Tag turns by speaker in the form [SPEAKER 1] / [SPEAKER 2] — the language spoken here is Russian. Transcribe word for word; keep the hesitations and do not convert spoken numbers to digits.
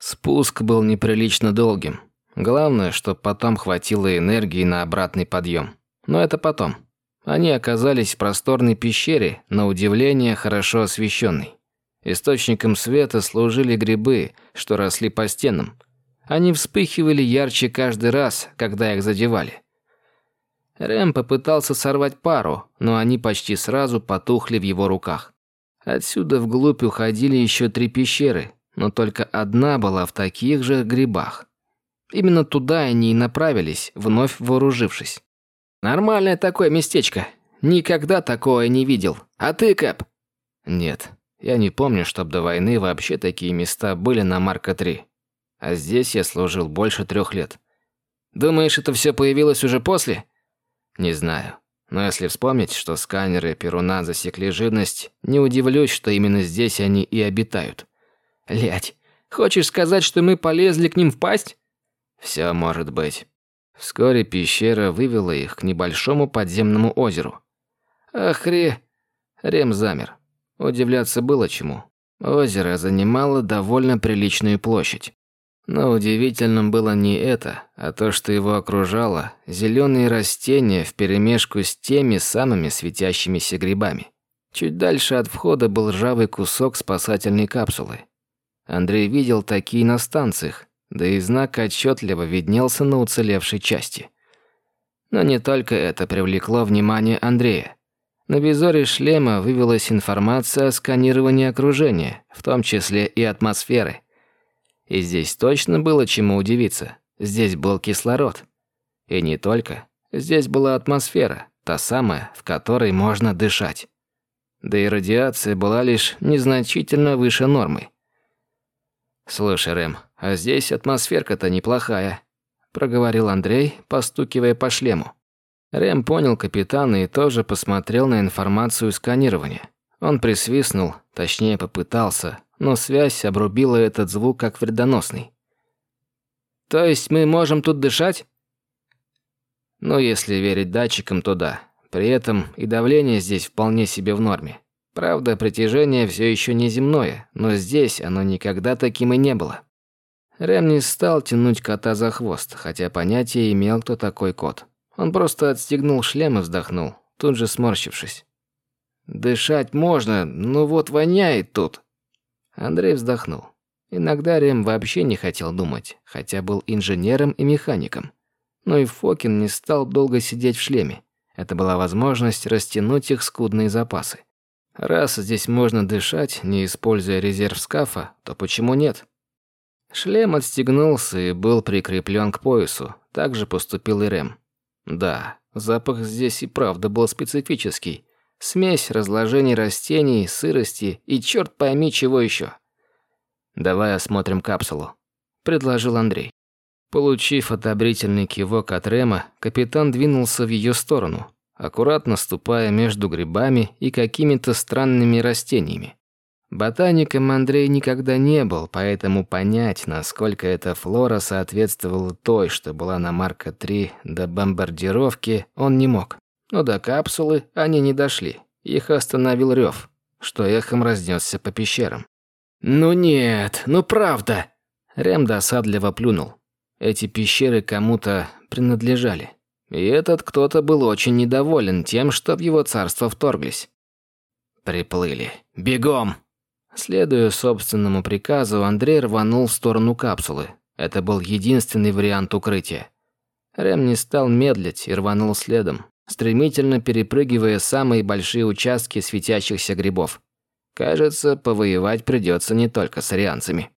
[SPEAKER 1] Спуск был неприлично долгим. Главное, чтобы потом хватило энергии на обратный подъем. Но это потом. Они оказались в просторной пещере, на удивление хорошо освещенной. Источником света служили грибы, что росли по стенам. Они вспыхивали ярче каждый раз, когда их задевали. Рэм попытался сорвать пару, но они почти сразу потухли в его руках. Отсюда вглубь уходили еще три пещеры, но только одна была в таких же грибах. Именно туда они и направились, вновь вооружившись. «Нормальное такое местечко. Никогда такое не видел. А ты, Кэп?» «Нет, я не помню, чтоб до войны вообще такие места были на Марка три. А здесь я служил больше трех лет». «Думаешь, это все появилось уже после?» «Не знаю. Но если вспомнить, что сканеры Перуна засекли живность, не удивлюсь, что именно здесь они и обитают». «Лядь, хочешь сказать, что мы полезли к ним в пасть?» «Все может быть». Вскоре пещера вывела их к небольшому подземному озеру. «Охре...» Рем замер. Удивляться было чему. Озеро занимало довольно приличную площадь. Но удивительным было не это, а то, что его окружало зеленые растения вперемешку с теми самыми светящимися грибами. Чуть дальше от входа был ржавый кусок спасательной капсулы. Андрей видел такие на станциях, да и знак отчетливо виднелся на уцелевшей части. Но не только это привлекло внимание Андрея. На визоре шлема вывелась информация о сканировании окружения, в том числе и атмосферы. И здесь точно было чему удивиться. Здесь был кислород. И не только. Здесь была атмосфера, та самая, в которой можно дышать. Да и радиация была лишь незначительно выше нормы. «Слушай, Рэм, а здесь атмосферка-то неплохая», – проговорил Андрей, постукивая по шлему. Рэм понял капитана и тоже посмотрел на информацию сканирования. Он присвистнул, точнее попытался, но связь обрубила этот звук как вредоносный. «То есть мы можем тут дышать?» «Ну, если верить датчикам, то да. При этом и давление здесь вполне себе в норме. Правда, притяжение все еще не земное, но здесь оно никогда таким и не было». Рэм не стал тянуть кота за хвост, хотя понятия имел, кто такой кот. Он просто отстегнул шлем и вздохнул, тут же сморщившись. «Дышать можно, но вот воняет тут». Андрей вздохнул. Иногда Рэм вообще не хотел думать, хотя был инженером и механиком. Но и Фокин не стал долго сидеть в шлеме. Это была возможность растянуть их скудные запасы. Раз здесь можно дышать, не используя резерв скафа, то почему нет? Шлем отстегнулся и был прикреплен к поясу. Так же поступил и Рэм. Да, запах здесь и правда был специфический. Смесь разложений растений, сырости и черт пойми чего еще. «Давай осмотрим капсулу», – предложил Андрей. Получив одобрительный кивок от Рэма, капитан двинулся в ее сторону, аккуратно ступая между грибами и какими-то странными растениями. Ботаником Андрей никогда не был, поэтому понять, насколько эта флора соответствовала той, что была на Марка три до бомбардировки, он не мог. Но до капсулы они не дошли. Их остановил рев, что эхом разнесся по пещерам. «Ну нет, ну правда!» Рэм досадливо плюнул. Эти пещеры кому-то принадлежали. И этот кто-то был очень недоволен тем, что в его царство вторглись. «Приплыли. Бегом!» Следуя собственному приказу, Андрей рванул в сторону капсулы. Это был единственный вариант укрытия. Рэм не стал медлить и рванул следом, стремительно перепрыгивая самые большие участки светящихся грибов. Кажется, повоевать придется не только с арианцами.